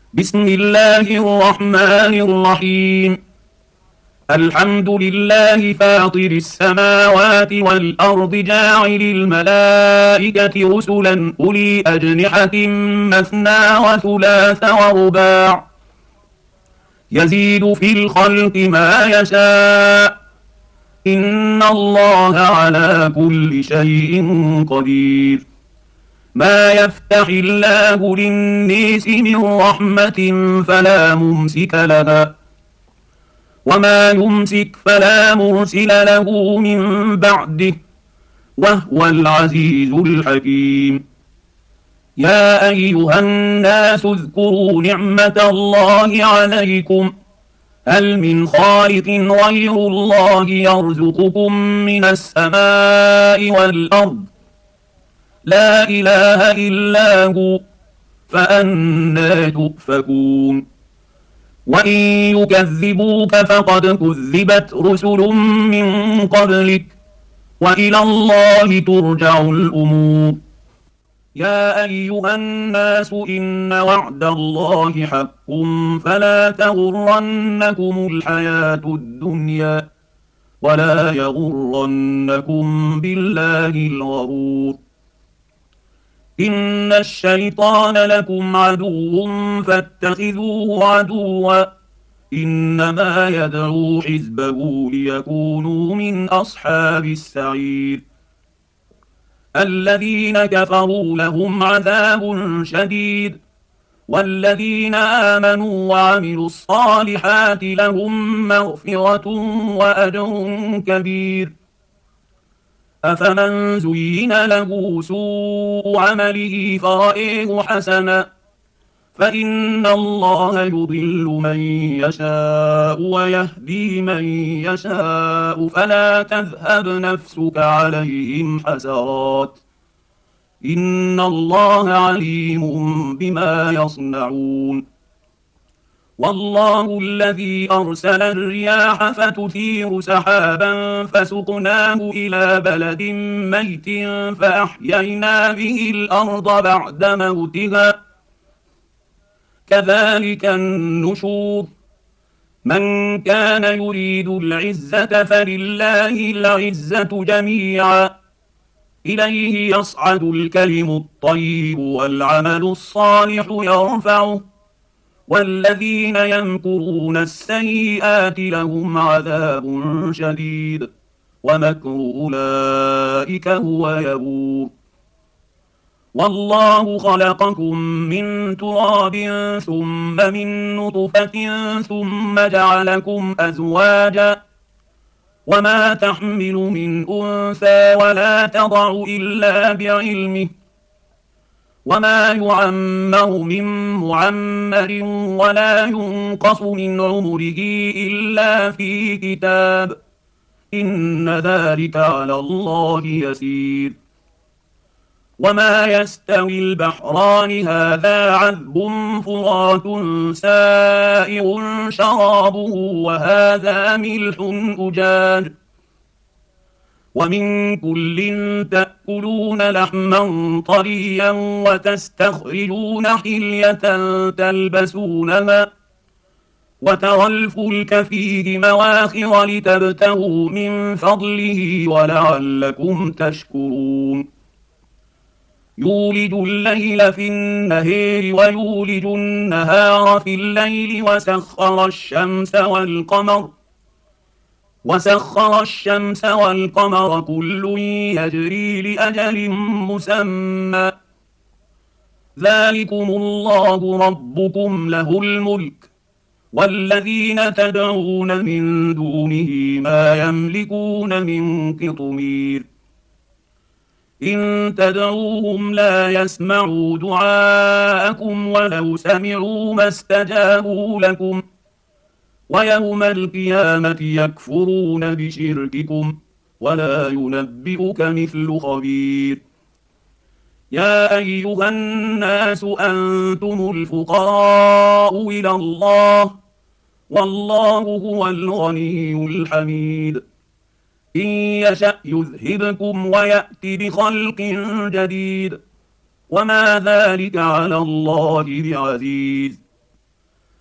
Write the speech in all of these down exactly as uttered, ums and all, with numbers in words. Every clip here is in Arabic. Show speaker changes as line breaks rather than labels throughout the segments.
بسم الله الرحمن الرحيم. الحمد لله فاطر السماوات والأرض جاعل الملائكة رسلا أولي أجنحة مثنى وثلاث ورباع يزيد في الخلق ما يشاء إن الله على كل شيء قدير. ما يفتح الله للناس من رحمة فلا ممسك لها وما يمسك فلا مرسل له من بعده وهو العزيز الحكيم. يا أيها الناس اذكروا نعمة الله عليكم هل من خالق غير الله يرزقكم من السماء والأرض لا إله إلا هو فأنى تؤفكون. وإن يكذبوك فقد كذبت رسل من قبلك وإلى الله ترجع الأمور. يا أيها الناس إن وعد الله حق فلا تغرنكم الحياة الدنيا ولا يغرنكم بالله الغرور. إن الشيطان لكم عدو فاتخذوه عدوا إنما يدعو حزبه ليكونوا من أصحاب السعير. الذين كفروا لهم عذاب شديد والذين آمنوا وعملوا الصالحات لهم مغفرة وأجر كبير. أفمن زين له سوء عمله فرأيه حسنا فإن الله يضل من يشاء ويهدي من يشاء فلا تذهب نفسك عليهم حسرات إن الله عليم بما يصنعون. والله الذي أرسل الرياح فتثير سحابا فسقناه إلى بلد ميت فأحيينا به الأرض بعد موتها كذلك النشور. من كان يريد العزة فلله العزة جميعا إليه يصعد الكلم الطيب والعمل الصالح يرفعه والذين يمكرون السيئات لهم عذاب شديد ومكر أولئك هو يبور. والله خلقكم من تراب ثم من نطفة ثم جعلكم أزواجا وما تحمل من أنثى ولا تضع إلا بعلمه وما يعمر من معمر ولا ينقص من عمره إلا في كتاب إن ذلك على الله يسير. وما يستوي البحران هذا عذب فرات سائغ شرابه وهذا ملح أجاج ومن كل تأكلون لحما طريا وتستخرجون حلية تلبسونها وترى الفلك فيه مواخر لتبتغوا من فضله ولعلكم تشكرون. يولج الليل في النهار ويولج النهار في الليل وسخر الشمس والقمر وسخر الشمس والقمر كل يجري لأجل مسمى ذلكم الله ربكم له الملك والذين تدعون من دونه ما يملكون من قطمير. إن تدعوهم لا يسمعوا دعاءكم ولو سمعوا ما استجابوا لكم ويوم القيامة يكفرون بشرككم ولا ينبئك مثل خبير. يا أيها الناس أنتم الفقراء إلى الله والله هو الغني الحميد. إن يشأ يذهبكم ويأتي بخلق جديد وما ذلك على الله بعزيز.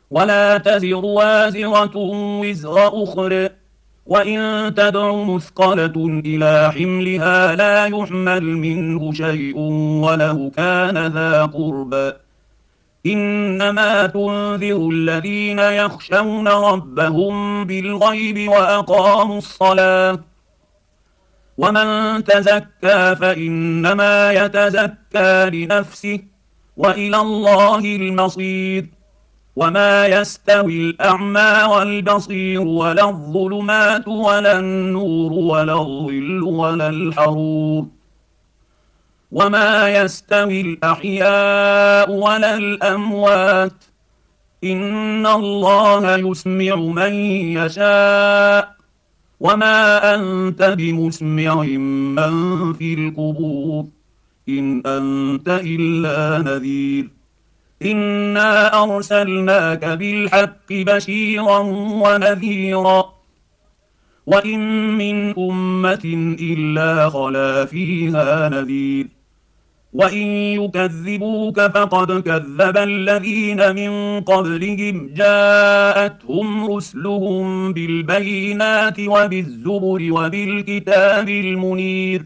ولا تزر وازرة وزر أخرى، وإن تدع مثقلة إلى حملها لا يحمل منه شيء ولو كان ذا قربى. إنما تنذر الذين يخشون ربهم بالغيب وأقاموا الصلاة، ومن تزكى فإنما يتزكى لنفسه، وإلى الله المصير. وما يستوي الأعمى والبصير ولا الظلمات ولا النور ولا الظل ولا الحرور، وما يستوي الأحياء ولا الأموات، إن الله يسمع من يشاء، وما أنت بمسمع من في القبور، إن أنت إلا نذير. إنا أرسلناك بالحق بشيرا ونذيرا، وإن من أمة إلا خلا فيها نذير، وإن يكذبوك فقد كذب الذين من قبلهم جاءتهم رسلهم بالبينات وبالزبر وبالكتاب المنير،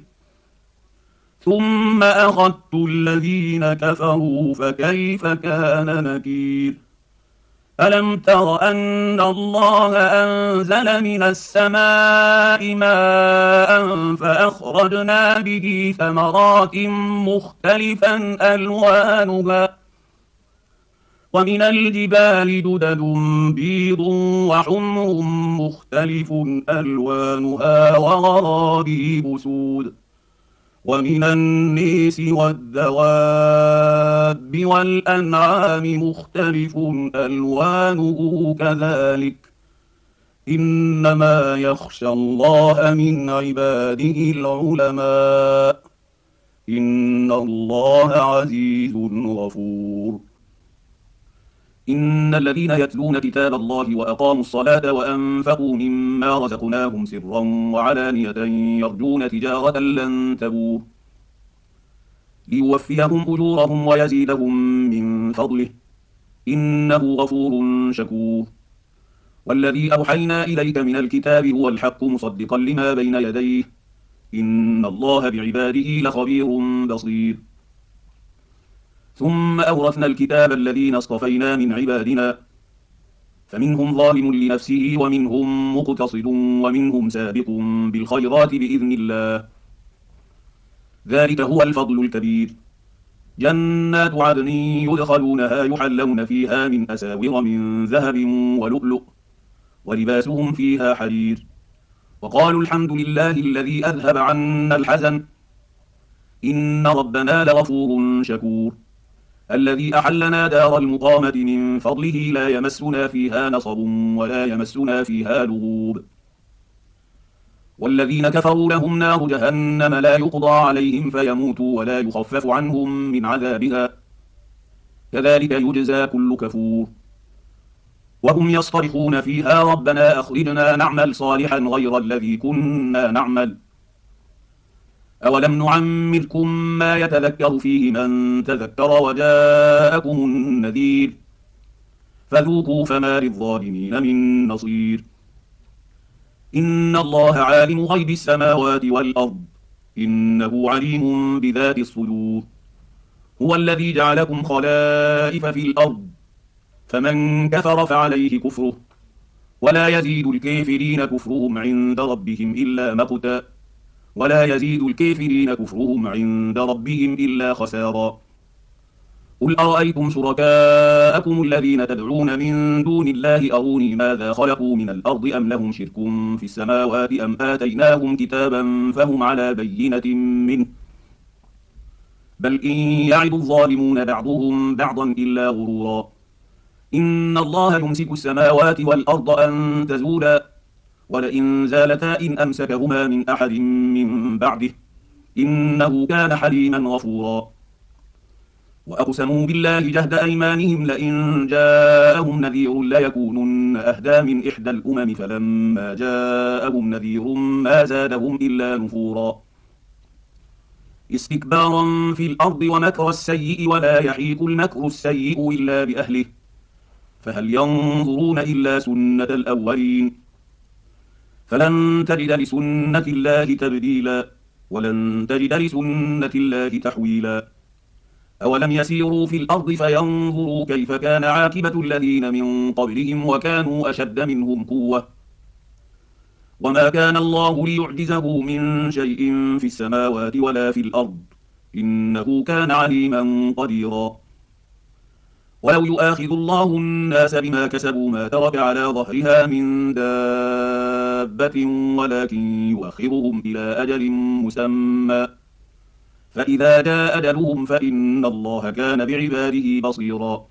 ثم أخذت الذين كفروا فكيف كان نكير. ألم تر أن الله أنزل من السماء ماء فأخرجنا به ثمرات مختلفا ألوانها، ومن الجبال جدد بيض وحمر مختلف ألوانها وغرابيب سود، ومن النيس والدواب والأنعام مختلف ألوانه كذلك، إنما يخشى الله من عباده العلماء، إن الله عزيز غفور. إن الذين يتلون كتاب الله وأقاموا الصلاة وأنفقوا مما رزقناهم سرا وعلانية يرجون تجارة لن تبور ليوفيهم أجورهم ويزيدهم من فضله، إنه غفور شكور. والذي أوحينا إليك من الكتاب هو الحق مصدقا لما بين يديه، إن الله بعباده لخبير بصير. ثم أورثنا الكتاب الذين اصطفينا من عبادنا، فمنهم ظالم لنفسه ومنهم مقتصد ومنهم سابق بالخيرات بإذن الله، ذلك هو الفضل الكبير. جنات عدن يدخلونها يحلون فيها من أساور من ذهب ولؤلؤ ولباسهم فيها حرير، وقالوا الحمد لله الذي أذهب عنا الحزن، إن ربنا لغفور شكور. الذي أحلنا دار المقامة من فضله لا يمسنا فيها نصب ولا يمسنا فيها لغوب. والذين كفروا لهم نار جهنم لا يقضى عليهم فيموتوا ولا يخفف عنهم من عذابها، كذلك يجزى كل كفور. وهم يصطرخون فيها ربنا أخرجنا نعمل صالحا غير الذي كنا نعمل، أولم نعمركم ما يتذكر فيه من تذكر وجاءكم النذير، فذوقوا فما للظالمين من نصير. إن الله عالم غيب السماوات والأرض، إنه عليم بذات الصدور. هو الذي جعلكم خلائف في الأرض، فمن كفر فعليه كفره، ولا يزيد الكافرين كفرهم عند ربهم إلا مقتا، ولا يزيد الكافرين كفرهم عند ربهم إلا خسارا. قل أرأيتم شركاءكم الذين تدعون من دون الله أروني ماذا خلقوا من الأرض أم لهم شرك في السماوات أم آتيناهم كتابا فهم على بينة منه، بل إن يعد الظالمون بعضهم بعضا إلا غرورا. إن الله يمسك السماوات والأرض أن تزولا، ولئن زالتا إن أمسكهما من أحد من بعده، إنه كان حليما غفورا. وأقسموا بالله جهد أيمانهم لئن جاءهم نذير ليكونن أهدى من إحدى الأمم، فلما جاءهم نذير ما زادهم إلا نفورا. استكبارا في الأرض ومكر السيء ولا يحيق المكر السيء إلا بأهله، فهل ينظرون إلا سنة الأولين فلن تجد لسنة الله تبديلا ولن تجد لسنة الله تحويلا أولم يسيروا في الأرض فينظروا كيف كان عاقبة الذين من قبلهم وكانوا أشد منهم قوة وما كان الله ليعجزه من شيء في السماوات ولا في الأرض إنه كان عليما قديرا ولو يؤاخذ الله الناس بما كسبوا ما ترك على ظهرها من دابة ولكن يؤخرهم إلى أجل مسمى فإذا جاء أجلهم فإن الله كان بعباده بصيرا